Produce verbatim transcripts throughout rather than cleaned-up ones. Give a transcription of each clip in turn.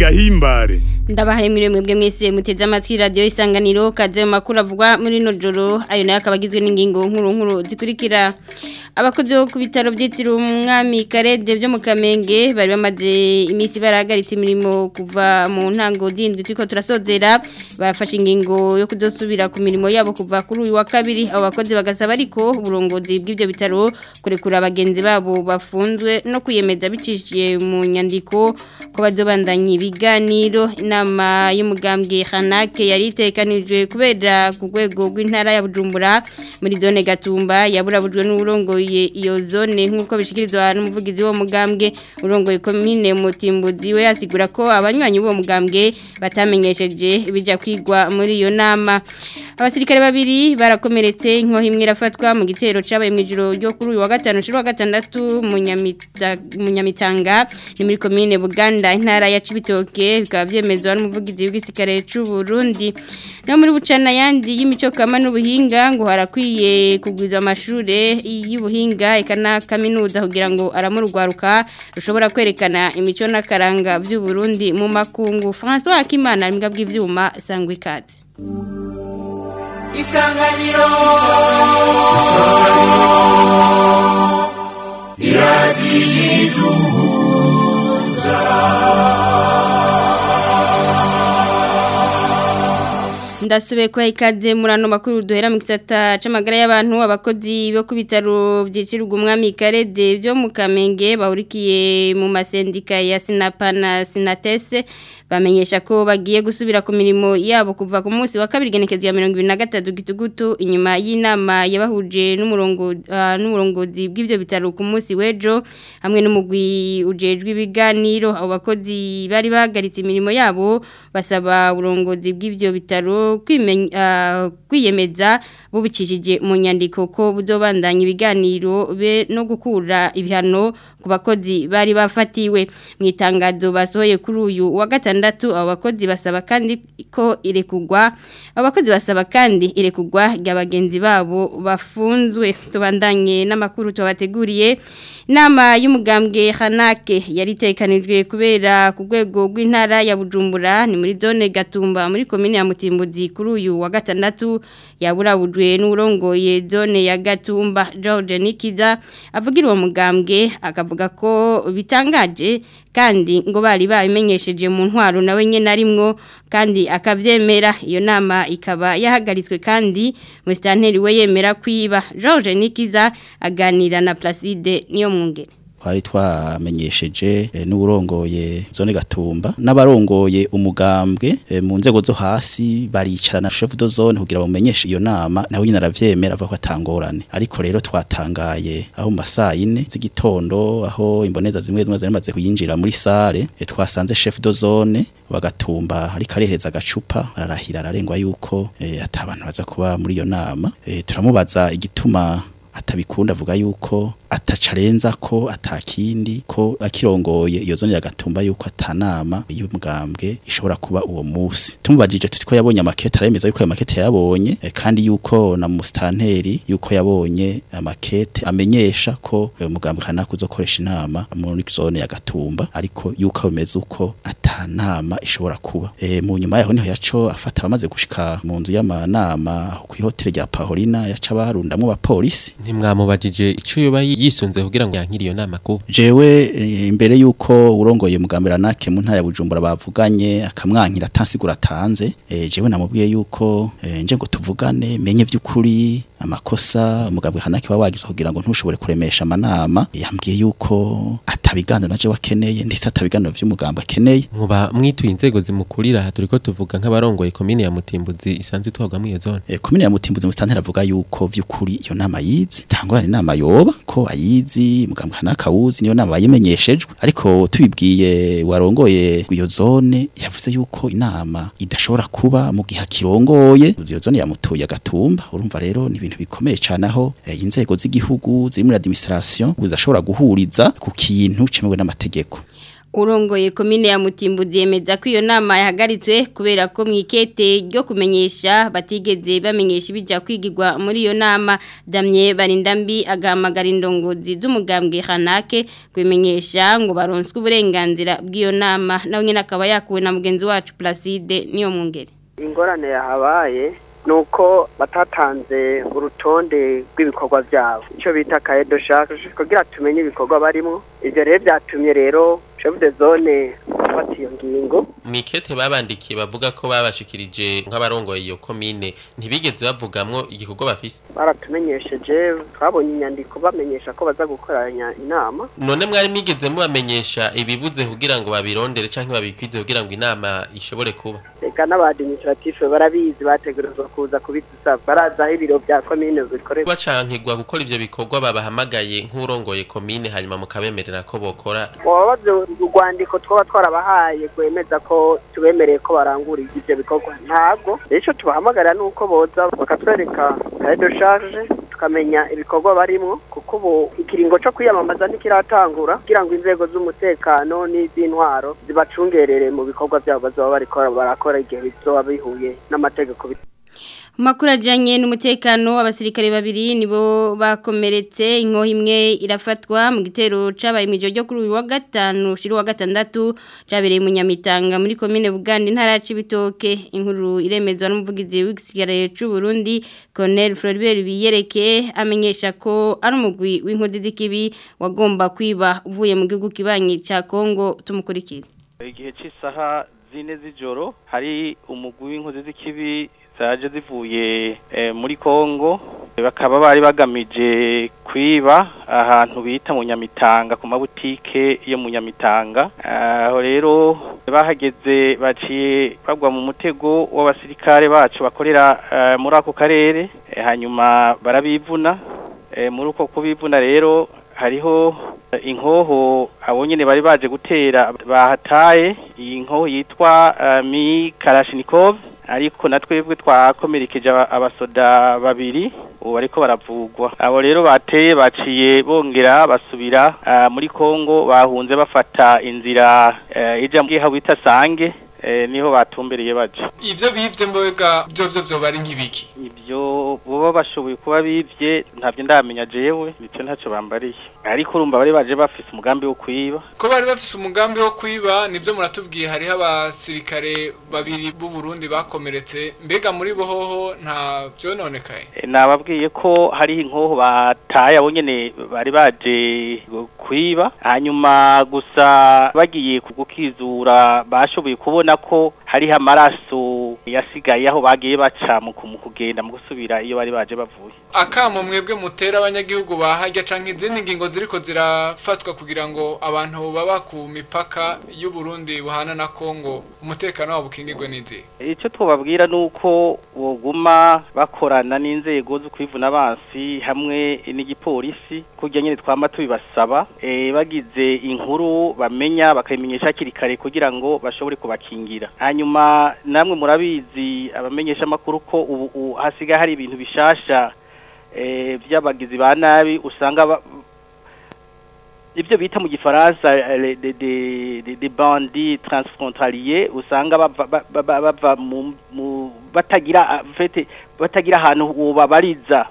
gahimbare. Ndabahaye mwiriwe mwebwe mwese muteze amatwi radio Isanganiro kaze makuru avugwa muri no joro ayo nayo akabagizwe n'ingingo nkuru nkuru zikurikira. Abakozi bo ku bitaro byitiriwe umwami Karede byo mu Kamenge bari bamaze imisi barahagaritse imirimo kuva mu ntango z'indwi twiko turasozera bafashe ingingo yo kudosubira ku mirimo yabo kuva kuri uyu wa kabiri. Abo bakozi bagasaba ariko uburongozi bw'ibyo bitaro kurekura abagenzi babo bafunzwe no kuyemeza bicishije mu nyandiko ko bazobandanya ibiganiro. Inama y'umugambwe Hanake yari itekanijwe kubera ku rwego rw'intara ya Bujumbura muri zone Gatumba yaburabujwe n'urongoye iyo zone nk'uko bishikirizwa n'umuvugizi wo mugambwe urongoye komine Mutimbuzi we yasigura ko abanywanyi bo mugambwe batamenyesheje bija kwigwa muri iyo nama. Abasirikare babiri barakomeretse inko himwe irafatwa mu gitero cabaye mu ijoro ryo kuri uyu wa gatanu shiro wa gatandatu mu Nyamitanga ni muri komine Buganda intara ya Cibitoke bikaba vyemezwa n'umuvugizi w'igisirikare c'u Burundi. No muri bucana yandi y'imico kama n'ubuhinga ngo harakwiye kugwiza amashure y'ubuhinga ekana kaminuza kugira ngo aramurugwaruka rushobora kwerekana imico n'akaranga by'u Burundi mu makungu. François Akimana imbwa bw'ivyuma sangwe kati. Isanganiro Isanganiro Iradiyiduhuza Ndasube kwa ikaze murano makuru duhera mu gisata c'amagara y'abantu abakozi bo ku bitaro byitiriwe umwami Karede byo mu Kamenge bahurikiye mu masendika ya Sinapa na Sinatese bamenyesha ko bagiye gusubira ku mirimo yabo kuva ku munsi wa kabiri genekezo ya mirongo ibiri na gatatu gitugutu inyuma y'inama yabahuje n'umurongo uh, n'umurongozi bw'ibyo bitaro ku munsi wejo hamwe n'umugwi ujejwe ibiganiro. Abo bakozi bari bagaritse imirimo yabo basaba uburongozi bw'ibyo bitaro kwimenya uh, kwiyemeza bubicishije mu nyandiko ko budobandanya ibiganiro be no gukura ibihano ku bakozi bari bafatiwe. Mu itangazo basohoye kuri uyu wa gatandatu abo bakozi basaba kandi ko irekugwa abakozi basaba kandi irekugwa ry'abagenzi babo bafunzwe. Tubandanye n'amakuru tubateguriye. Inama y'umugambwe Hanake yari itekanijwe kubera ku rwego rw'intara ya Bujumbura ni muri zone Gatumba muri komine ya Mutimbuzi kuri uyu wa gatandatu yaburabujwe n'urongoye zone ya Gatumba George Nikiza avugira uwo mugambwe akavuga ko bitangaje kandi ngo bari babimenyesheje mu ntwaro nawe nyene arimwo kandi akavyemera. Iyo nama ikaba yahagaritswe kandi Mustanteri we yemera kwiba. George Nikiza aganira na Placide niyo mwungere twari twamenyesheje e, n'urongoye zone Gatumba n'abarongoye umugambwe e, mu nzego zo hasi baricarana chef de zone kugira bamenyeshe iyo nama naho nyine aravyemera avuga ko atangorane. Ariko rero twatangaye aho mu masaa ine z'igitondo aho imboneza zimwe zimwe zarimaze kuyinjira muri sale e, twasanze chef de zone Bagatumba ariko areheza agacupa ararahira ararengwa yuko e, atabantu baza kuba muri iyo nama e, turamubaza igituma atabikunda avuga yuko atacarenza ko atakindi ko akirongoye iyo zone ya Gatumba yuko atanama y'umugambwe ishobora kuba uwo musi. Tumubajije tuti ko yabonye amakete aremeza yuko ayo makete yabonye e, kandi yuko na Mustanteri yuko yabonye amakete amenyesha ko umugambwe kana kuzokoresha inama muri zone ya Gatumba ariko yuko bimeze uko atanama ishobora kuba. E, mu nyuma yaho niho yaco afata bamaze gushika mu nzu y'amanama ku hotel ya Paulina yaca barundamwe ba police. Ntimwamubajije ico yoba yisunze kugira ngo yankiri iyo nama ko jewe imbere yuko urongoye mugambira nake mu ntara ya Bujumbura bavuganye akamwankira atansigura atanze e, jewe namubwiye yuko e, nje ngo tuvugane menye vy'ukuri amakosa umugambwe Hanake wabagize kugira ngo ntushobore kuremesha amanama. Yambwiye yuko atabiganiro naje wakeneye ndetse atabiganiro vy'umugambwe akeneye. Muba mwituye inzego zimukurira turiko tuvuga nk'abarongoye komine ya Mutimbuzi isanzwe twagwa mu iyo zone e, komine ya Mutimbuzi Mustanteri avuga yuko vy'ukuri iyo nama yizi tangorane inama yoba ko ayizi mugambwe Hanake awuzi niyo nama bayimenyeshejwe. Ariko tubibwiye warongoye iyo zone yavuze yuko inama idashobora kuba mu gihe kirongoye iyo zone ya Mutuye Gatumba. Urumva rero ni ibintu bikomeye cyane aho eh, inzego z'igihugu ziri muri administration zashobora guhuriza ku kintu cyemewe n'amategeko. Urongoye komine ya Mutimbuzi yemeza ko iyo nama yahagaritswe kubera ko mwikete ryo kumenyesha batigeze bamenyesha ibijya kwigirwa muri iyo nama. Damye Barindambi agahamagara indongozi z'umugambwe Hanake kwimenyesha ngo baronswe uburenganzira bw'iyo nama. Nawe nyine akaba yakuwe na mugenzi wacu Placide niyo mwungere. Ingorane yahabaye nuko batatanze urutonde rw'ibikorwa byabo icyo bita cahier de charge kugira tumenye ibikorwa barimo. Ivyo rero byatumye rero chef de zone afata iyo ngingo. Mikete babandikiye bavuga ko babashikirije nk'abarongoye iyo komine ntibigeze bavugamwo igikorwa bafise. Baratumenyesheje twabonye inyandiko bamenyesha ko baza gukoranya inama. None mwari migeze mubamenyesha ibibuze kugira ngo babirondere canke babikwize kugira ngo inama ishobore kuba. Eka n'abadministratif barabizi bategerezwa kuza kubidusaba baraza ibiro bya komine bikorera. Bacankirwa gukora ivyo bikorwa babahamagaye nk'urongoye komine hanyuma mukabemerera ko bokora. Wabaze urwandiko twoba twarabahaye kwemeza ko tubemereye ko barangura ivyo bikorwa ntabwo. Ejo tubahamagara nuko boza bakatwereka cahier de charge tukamenya ibikorwa barimo kuko ubu ikiringo cyo kwiyamamaza ntikiratangura kugira ngo inzego z'umutekano n'izintwaro zibacungerere mu bikorwa byabo bazaba barikora barakora igihe bizoba bihuye n'amategeko. Makuru ajanye n'umutekano abasirikare babiri nibo bakomeretse inkoho imwe irafatwa mu gitero cabaye mu ryo kuri uyu wa gatanu shiri wa gatandatu cabereye mu Nyamitanga muri commune Buganda intara ya Cibitoke. Inkuru iremezwa n'umuvugizi w'igisirikare c'u Burundi Colonel Floribert Biyereke amenyesha ko ari umugwi w'inkozi z'ikibi wagomba kwiba uvuye mu gihugu kibanyi ca Kongo. Tumukurikira. Igihe cy'isaha zine z'ijoro hari umugwi w'inkozi z'ikibi zaje zivuye e, muri Kongo bakaba bari bagamije kwiba ahantu bita mu Nyamitanga ku mabutike yo mu Nyamitanga. Aho rero bahageze baciye bagwa mu mutego w'abasirikare bacu bakorera uh, muri ako karere e, hanyuma barabivuna e, muri uko kubivuna rero hariho inkoho abo nyene bari baje gutera bahataye. Iyi nkoho yitwa uh, Mi Kalashnikov ariko natwebwe twakomerekeje abasoda babiri ubu ariko baravugwa. Abo rero bateye baciye bongera basubira uh, muri Kongo bahunze bafata inzira uh, ija mu bita Sange eh, niho batumbereye baje. Ivyo bivye mbega byo byo byo bari nk'ibiki? Ibyo boba bashoboye kuba bivye ntavyo ndamenya jewe bityo ntaco bambariye. Ariko urumva bari baje bafise umugambi wo kwiba. Ko bari bafise umugambi wo kwiba nivyo muratubwiye hari abasirikare babiri b'u Burundi bakomeretse mbega muri bohoho nta vyononekaye. E, nababwiye ko hari inkoho bataye abo nyene bari baje kwiba hanyuma gusa bagiye kugukizura bashoboye kubona ko hari amaraso yasigaye aho bagiye baca mu kugenda mu gusubira iyo bari baje bavuye. Akamo mwebwe mutera abanyagihugu bahajya canke izindi ngingo ziriko zirafatwa kugira ngo abantu baba ku mipaka y'u Burundi buhana na Kongo umutekano wabo ukingirwe n'izi. Ico twababwira nuko boguma bakorana n'inzego zo kwivuna abansi hamwe n'igipolisi kugira nyene twama tubibasaba e, bagize inkuru bamenya bakayimenyesha kirikare kugira ngo bashobore kubakingira. Hanyuma namwe murabizi abamenyesha makuru ko ubu hasiga hari ibintu bishasha eh by'abagizi ba nabi usanga ibyo bita mu gifaransa de de de bandits transfrontaliers usanga bava mu batagira fete batagira ahantu ubabariza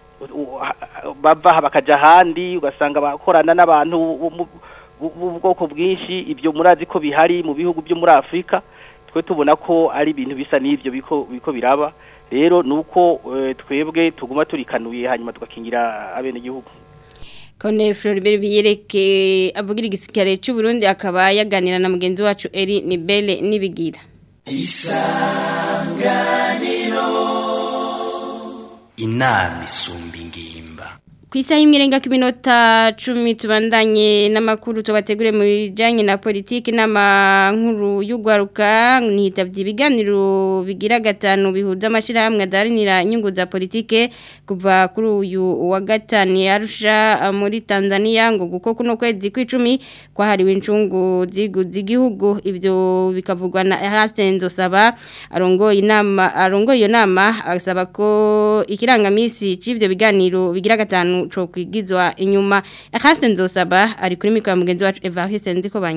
bava bakaja handi ugasanga bakorana n'abantu ubwoko bwinshi. Ibyo murazi ko bihari mu bihugu byo muri Afrika twe tubona ko ari ibintu bisa n'ivyo biko biko biraba. Rero nuko e, twebwe tuguma turikanuye hanyuma tugakingira abene gihugu. Colonel Floribert Biyereke avugira igisirikare cy'u Burundi akaba yaganira na mugenzi wacu Eri Nibele nibigira. Isanganiro inama isumba ingimba. Kwisa imwirenga k'iminota cumi tubandanye n'amakuru tubategure mu bijanye na politiki n'ama nkuru y'ugwaruka nitavye ibiganiro bigira gatanu bihuza amashirahamwe adarinira inyungu za politike kuva kuri uyu wa gatanu Arusha muri Tanzania ngo guko kuno kwezi kw'icumi kwahariwe incungu z'igihugu. Ivyo bikavugwa na Hasenzo Saba arongoye inama arongoye iyo nama asaba ko ikirangamisi c'ivyo biganiro bigira gatanu cho kwigizwa inyuma. Hasenzo Saba ari kuri mikoro mugenzi wacu Evariste Nzikobanya.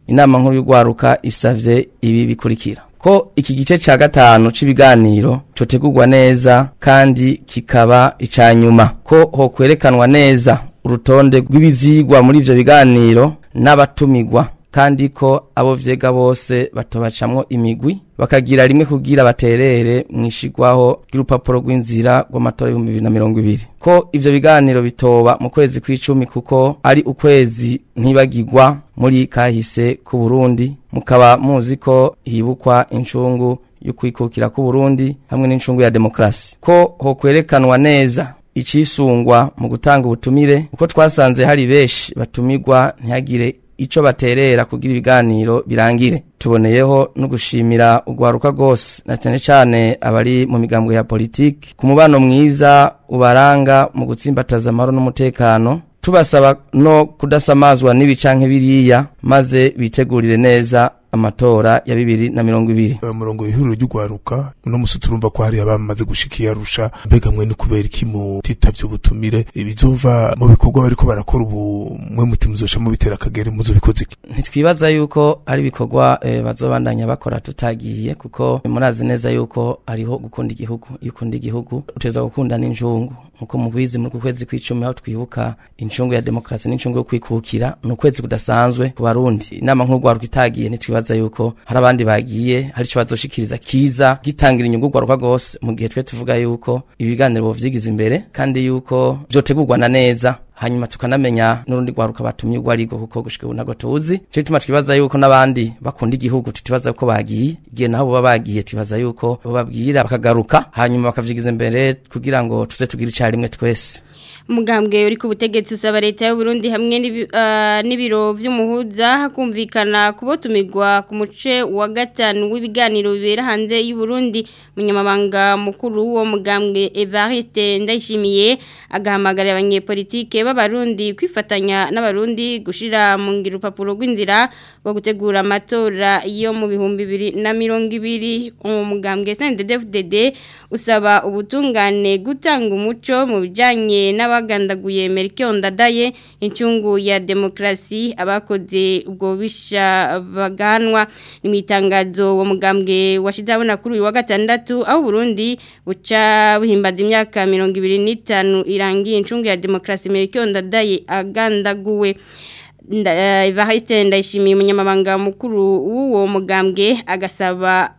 inama nkuru y'ugwaruka isavye ibi bikurikira ko iki gice ca gatanu c'ibiganiro cotegurwa neza kandi kikaba icanyuma ko ho kwerekanwa neza urutonde rw'ibizigwa muri ivyo biganiro n'abatumigwa kandi ko abo vyega bose batobacamwo imigwi bakagira rimwe kugira baterere mwishigwaho y'urupapuro rw'inzira rw'amatora y'ibihumbi bibiri na mirongo ibiri ko ivyo biganiro bitoba mu kwezi kw'icumi kuko ari ukwezi ntibagirwa muri kahise ku Burundi mukaba muzi ko hibukwa incungu yo kwikukira ku Burundi hamwe n'incungu ya demokrasi ko ho kwerekanwa neza icisungwa mu gutanga ubutumire uko twasanze hari beshi batumigwa ntihagire ico baterera kugira ibiganiro birangire tuboneyeho no gushimira ugwaruka gose na cyane cyane abari mu migambwe ya politiki ku mubano mwiza ubaranga mu gutsimbataza amahoro n'umutekano tubasaba no kudasamazwa n'ibicanke biriya maze bitegurire neza amatora ya bibiri na mirongo ibiri umurongo w'ihuriro ry'ugwaruka uno musi turumva ko hari abamaze gushikiye Arusha mbega mwe ni kubera iki mu titavye ubutumire ibizova mu bikorwa bariko barakora ubu mwe mutimuzosha mu bitera kagere muzo bikoze ntitwibaza yuko ari bikorwa e, bazobandanya bakora tutagiye kuko murazi neza yuko ariho gukunda igihugu yukunda igihugu uteza gukunda n'injungu nkuko mubizi mu kwezi kw'icumi aho twibuka incungu ya demokrasi n'incungu yo kwikukira no kwezi kudasanzwe ku Barundi inama nk'ugwaruka itagiye ntitwibaza yuko hari abandi bagiye hari cyo bazoshikiriza kiza gitangira inyungu gwaruka gose mu gihe twe tuvuga yuko ibiganiro bovyigiza imbere kandi yuko byotegurwa na neza hanyuma tukanamenya n'urundi gwaruka batumye ugwarigo kuko gushika unago tuzi cyo tuma twibaza yuko nabandi bakunda igihugu tutibaza ko bagiye igihe naho bo bagiye twibaza yuko bababwira bakagaruka hanyuma bakavyigiza imbere kugira ngo tuze tugira icarimwe twese umugambwe uri ku butegetsi usaba leta y'u Burundi hamwe n'ibiro vy'umuhuza hakumvikana kubotumigwa ku muce wa gatanu w'ibiganiro bibera hanze y'u Burundi munyamabanga mukuru wo mugambwe Evariste Ndayishimiye agahamagarira abanyepolitike b'abarundi kwifatanya n'abarundi gushira mu ngiro urupapuro rw'inzira rwo gutegura amatora yo mu bihumbi bibiri na mirongo ibiri umugambwe S N D D F D D usaba ubutungane gutanga umuco mu bijanye n'abagandaguye Melchior Ndadaye incungu ya demokrasi abakoze ubwo bisha baganwa n'imitangazo wo mugambwe washizabona kuri uyu wa gatandatu aho Burundi buca buhimbaza imyaka mirongo ibiri n'itanu irangiye incungu ya demokrasi Melchior Ndadaye agandaguwe Evariste Ndayishimiye umunyamabanga mukuru w'uwo mugambwe agasaba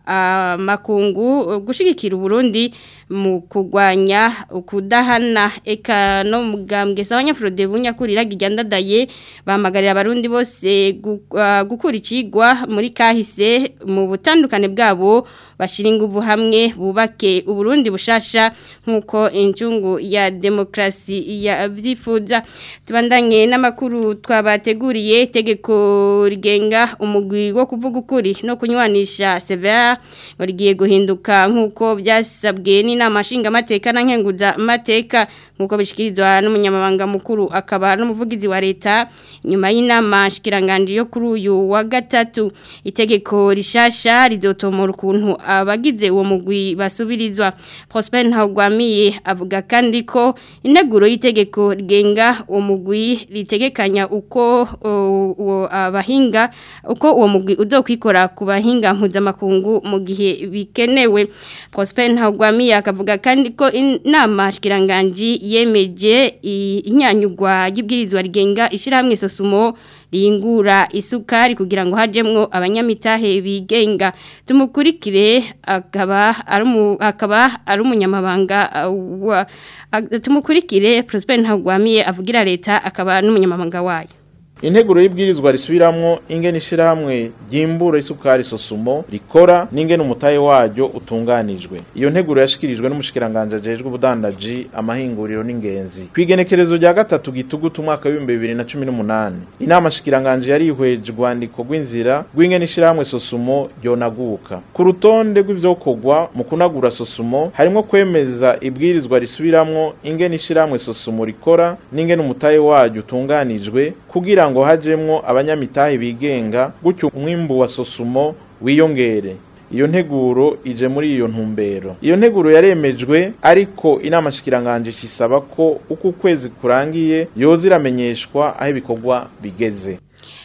makungu gushigikira Burundi mu kugwanya ukudahana eka no mugambwe sabanya Frode bunyakurira gigandadaye bamagarira abarundi bose gukura ikigwa muri kahise mu butandukane bwabo bashira inguvu hamwe bubake Uburundi bushasha nkuko incungu ya demokrasi ya byifuza tubandanye n'amakuru twabateguriye tegeko rigenga umugwi wo kuvuga ukuri no kunywanisha severa rigiye guhinduka nkuko byasabwe n'inama nshinga mateka na nkenguza mateka nkuko bishikirizwa n'umunyamabanga mukuru akaba n'umuvugizi wa leta nyuma y'inama nshikiranganje yo kuri uyu wa gatatu itegeko rishasha rizotomora ukuntu abagize uwo mugwi basubirizwa Prosper Ntagwamiye avuga kandi ko integuro y'itegeko rigenga uwo mugwi ritegekanya uko uwo abahinga uko uwo mugwi uzokwikora ku bahinga mpuzamakungu mu gihe bikenewe Prosper Ntagwamiye akavuga kandi ko inama nshikiranganje yemeje inyanyugwa y'ibwirizwa rigenga ishiramwe sosumo ringura isukari kugira ngo hajemwo abanyamitahe bigenga tumukurikire akaba ari akaba ari umunyamabanga wa tumukurikire Prosper Ntagwamiye avugira leta akaba n'umunyamabanga wayo integuro y'ibwirizwa risubiramwo ingene ishirahamwe gimbura isukari sosumo rikora n'ingene umutaye waryo utunganijwe iyo nteguro yashikirijwe n'umushikiranganje ajejwe ubudandaji amahinguriro n'ingenzi kwigenekerezo rya gatatu gitugutu umwaka wa bibiri na cumi n'umunani inama shikiranganje yarihweje rwandiko rw'inzira rw'ingene ishirahamwe sosumo ryonaguka ku rutonde rw'ivyokorwa mu kunagura sosumo harimo kwemeza ibwirizwa risubiramwo ingene ishirahamwe sosumo rikora n'ingene umutaye waryo utunganijwe kugira ngo hajemwo abanyamitahe bigenga gutyo umwimbu wa sosumo wiyongere iyo nteguro ije muri iyo ntumbero iyo nteguro yaremejwe ariko inama shikiranganje cisaba ko uko kwezi kurangiye yoza iramenyeshwa aho ibikorwa bigeze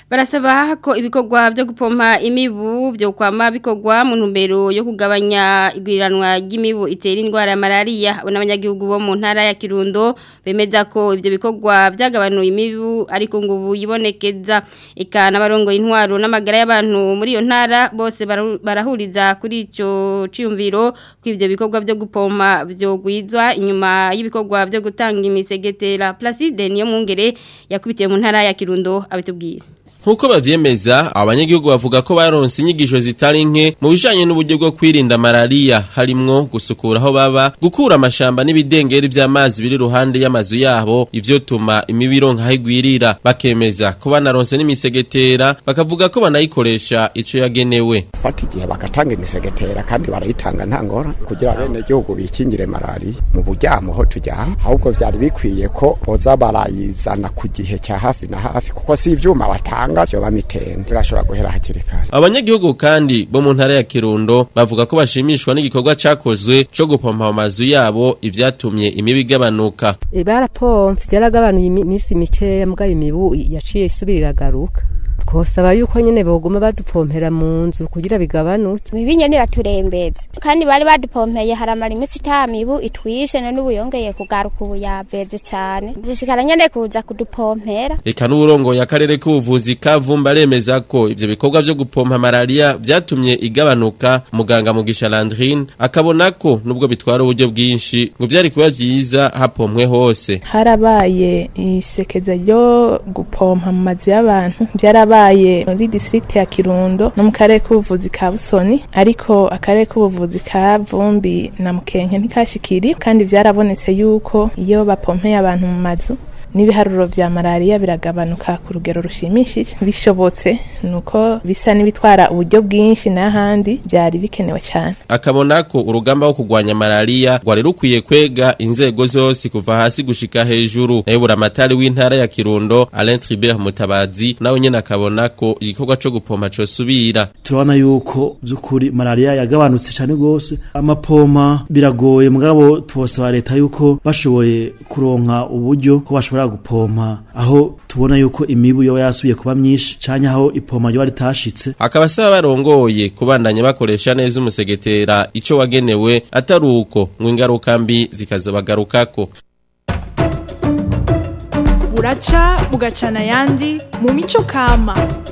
barasaba ko ibikorwa byo gupompa imibu byo kwama bikorwa mu ntumbero yo kugabanya igwiranwa ry'imibu itera indwara ya malaria n'abanyagihugu bo mu ntara ya Kirundo bemeza ko ibyo bikorwa byagabanuye imibu ariko ngo ubu yibonekeza eka n'abarongo intwaro n'amagara y'abantu muri iyo ntara bose barahuriza kuri ico ciyumviro ko ibyo bikorwa byo gupompa byo gwizwa inyuma y'ibikorwa byo gutanga imisegetera Placide niyo mwungere yakubitiye mu ntara ya Kirundo abitubwira Nkuko bavyemeza abanyagihugu bavuga ko baronse inyigisho zitari nke mu bijanye n'uburyo bwo kwirinda malaria harimwo gusukura aho baba gukura amashamba n'ibidengeri vy'amazi biri ruhande y'amazu yabo ivyo tuma imibiro nkahigwirira bakemeza ko banaronse n'imisegetera bakavuga ko banayikoresha ico yagenewe fata igihe bagatanga imisegetera kandi barayitanga ntangora kugira bene gihugu bikingire malaria mu buryamo ho tujyamo ahubwo vyari bikwiye ko boza barayizana ku gihe cya hafi na hafi kuko si ivyuma batanga cyo bamitende birashobora guhera hakiri kare abanyagihugu kandi bo mu ntara ya Kirundo bavuga ko bashimishwa n'igikorwa cakozwe cyo gupompa amazu yabo ivyatumye imibu igabanuka barapompa byaragabanuye iminsi mikeya mbwa imibu yaciye isubirira garuka twosaba yuko nyene boguma badupompera mu nzu kugira bigabanuke bibinye niraturembeza kandi bari badupompeye haramara iminsi itamibu itwishe none ubuyongeye kugaruka ubu yaveze cyane zishikara nyene kuza kudupompera eka n'uburongo ya karere k'ubuvuzi kavumba remeza ko ivyo bikorwa byo gupompa malaria vyatumye igabanuka muganga Mugisha Landrine akabona ko nubwo bitwara uburyo bwinshi ngo vyari kuba vyiza hapompwe hose harabaye isekeza ryo gupompa mu mazu y'abantu byarabaye muri district ya Kirundo no mu karere k'ubuvuzi ka Busoni ariko akarere k'ubuvuzi ka Vumbi na Mukenke ntikashikiri kandi vyarabonetse yuko iyo bapompeye abantu mu mazu n'ibiharuro vya malaria biragabanuka ku rugero rushimishije bishobotse nuko bisa n'ibitwara uburyo bwinshi n'ahandi byari bikenewe cyane akabona ko urugamba wo kugwanya malaria rwari rukwiye kwega inzego zose kuva hasi gushika hejuru nayobora amatari w'intara ya Kirundo Alain Tribert Mutabazi nawe nyene akabona ko igikorwa cyo gupompa cyo subira turabona yuko byukuri malaria yagabanutse cyane gose amapoma biragoye mugabo twosaba leta yuko bashoboye kuronka uburyo ko bashobora gupompa aho tubona yuko imibu yo yasubiye kuba myinshi cyane aho ipoma yo ritashitse akabasaba barongoye kubandanya bakoresha neza umusegetera ico wagenewe ataruko ngo ingaruka mbi zikazobagarukako buraca bugacana yandi mu mico kama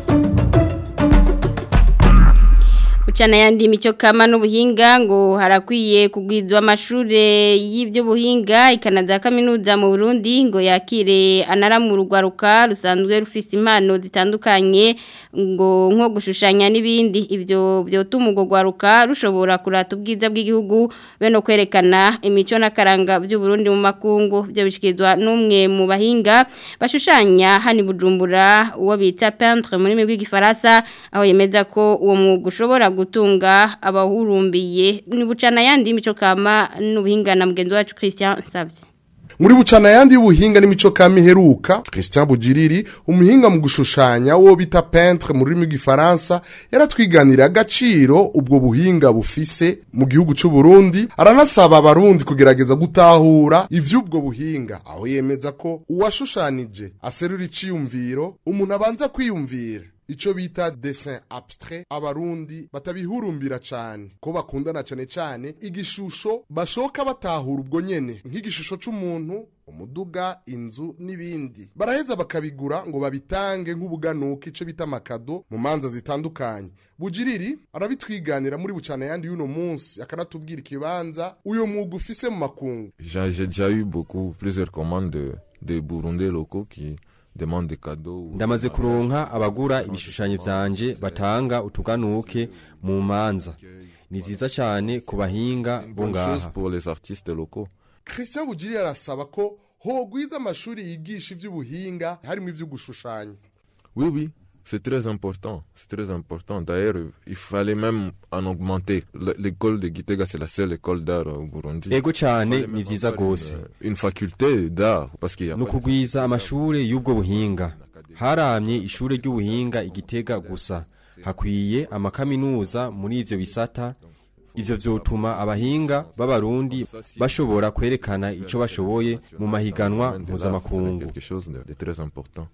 Uchana yandi micho kama n'ubuhinga ngo harakwiye kugwizwa amashure y'ibyo buhinga ikanaza kaminuza mu Burundi ngo yakire anaramurwa ruka rusanzwe rufise impano zitandukanye ngo nko gushushanya n'ibindi ivyo byotuma ugo gwaruka rushobora kurata ubwiza bw'igihugu beno kwerekana imico nakaranga by'u Burundi mu makungu byo bishikizwa n'umwe mu bahinga bashushanya hani Bujumbura uwo bita peintre muri migwi gifaransa aho yemeza ko uwo mwuga ushobora gutunga abahurumbiye ni bucana yandi mico kama n'ubuhinga na mugenzi wacu Christian Savye muri bucana yandi y'ubuhinga n'imico kama iheruka Christian Bugiriri umuhinga mu gushushanya wo bita peintre mu rurimi rw'ifaransa yaratwiganira agaciro ubwo buhinga bufise mu gihugu cy'u Burundi aranasaba abarundi kugerageza gutahura ivy'ubwo buhinga aho yemeza ko uwashushanije aserura iciyumviro umuntu abanza kwiyumvira ico bita dessin abstrait abarundi batabihurumbira cyane ko bakundana cyane cyane igishusho bashoka batahura ubwo nyene nk'igishusho c'umuntu umuduga inzu nibindi baraheza bakabigura ngo babitange nk'ubuganuka ico bita makado mu manza zitandukanye Bugiriri arabitwiganira muri bucana yandi yuno munsi akanatubwira ikibanza uyo mwuga ufise mu makungu. J'ai déjà eu beaucoup plusieurs commandes de, de Burundais locaux qui demande des cadeaux. Ndamaze kuronka abagura ibishushanyo vyanje batanga utuganuke mu manza. Ni vyiza cyane ku bahinga bo ngaha. Pour les artistes locaux. Christian Bugiriri arasaba ko hogwiza amashuri yigisha ivy'ubuhinga harimo ivyo gushushanya. Oui oui, c'est très important, c'est très important. D'ailleurs, il fallait même en augmenter. L'école de Gitega, c'est la seule école d'art au Burundi. Ego cyane ni vyiza gose. Une faculté d'art parce qu'il y a nukugwiza amashure y'ubwo buhinga. Haramye ishure ry'ubuhinga igitega gusa. Hakwiye amakaminuza muri ivyo bisata. Ivyo vyotuma abahinga b'abarundi bashobora kwerekana ico bashoboye mu mahiganwa mpuzamakungu.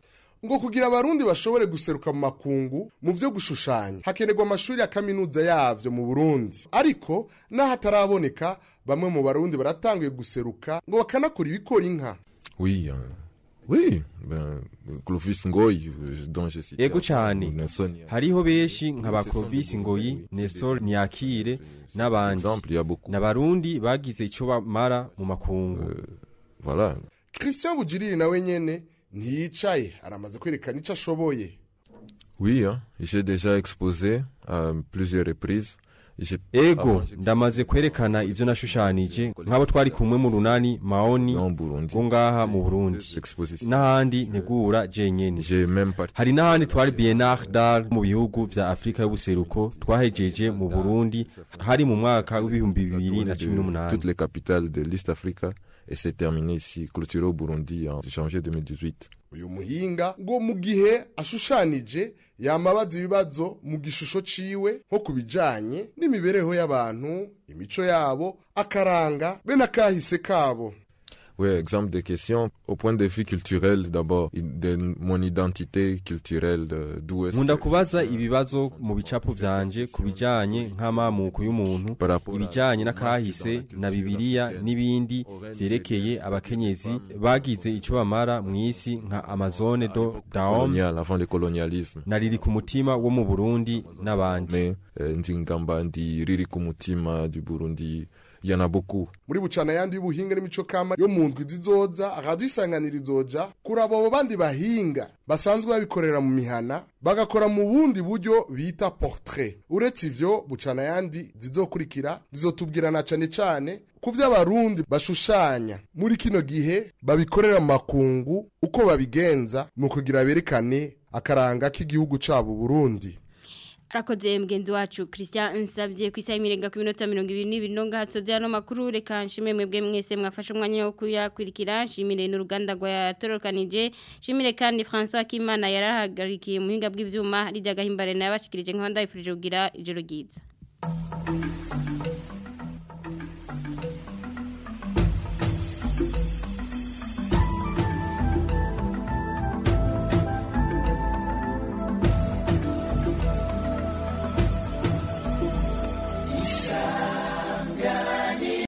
ngo kugira abarundi bashobore guseruka mu makungu mu vyo gushushanya hakenerwa amashuri ya kaminuza yavyo mu Burundi ariko nahataraboneka bamwe mu barundi baratanguye guseruka ngo bakanakora ibikora inka. Oui, euh, oui, ben Clovis Ngoyi dont je cite. Ego cyane. Hariho beshi nk'aba Clovis Ngoyi, Nestor Nyakire n'abandi. N'abarundi bagize ico bamara mu makungu. Euh, voilà. Christian Bujiriri nawe nyene ntiyicaye aramaze kwerekana ico ashoboye. Oui, hein, j'ai déjà exposé à plusieurs reprises. Ego ndamaze kwerekana ivyo nashushanije nk'abo twari kumwe mu runani maoni ngo ngaha mu Burundi n'ahandi ntegura jenyene. Hari n'ahandi twari Biennale d'Art mu bihugu vya Afrika y'ubuseruko twahejeje mu Burundi hari mu mwaka w'ibihumbi bibiri na cumi n'umunani. Toutes les capitales de l'East Africa et c'est terminé ici clôturé au Burundi en janvier deux mille dix-huit. Uyu muhinga ngo mu gihe ashushanije yamabaza ibibazo mu gishusho ciwe nko kubijanye n'imibereho y'abantu, imico yabo, akaranga be nakahise kabo. Oui, exemple de questions au point de vue culturel d'abord de mon identité culturelle d'où est-ce. Nkunda kubaza ibibazo mu bicapo vyanje kubijanye nk'amamuko y'umuntu, ibijanye nakahise na Bibiliya n'ibindi vyerekeye abakenyezi bagize ico bamara mu isi nka Amazone do Daom avant le colonialisme. Nariri ku mutima wo mu Burundi n'abandi. Mais euh, Nzingamba ndi riri ku mutima du Burundi. Yana beaucoup. Muri bucana yandi y'ubuhinga n'imico kama yo mu ndwi zizoza akadusanganira izoja kuraba abo bandi bahinga basanzwe babikorera mu mihana bagakora mu bundi buryo bita portrait. Uretse ivyo bucana yandi zizokurikira zizotubwirana cane cane ku vy'abarundi bashushanya muri kino gihe babikorera mu makungu uko babigenza mu kugira berekane akaranga k'igihugu cabo Burundi. Arakoze mgenzi wacu Christian Nsavye kwisa imirenga ku minota mirongo ibiri n'ibiri no gahatsoze hano makuru reka nshime mwebwe mwese mwafashe umwanya wo kuyakurikira nshimire n'uruganda rwa yatorokanije nshimire kandi François Kimana yarahagarikiye muhinga bw'ivyuma rijya gahimbare na yabashikirije nk'abandayifurije kugira ijoro ryiza.